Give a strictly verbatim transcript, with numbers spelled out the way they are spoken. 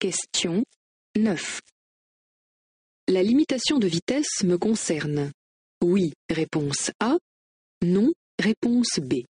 Question neuf. La limitation de vitesse me concerne. Oui, réponse A. Non, réponse B.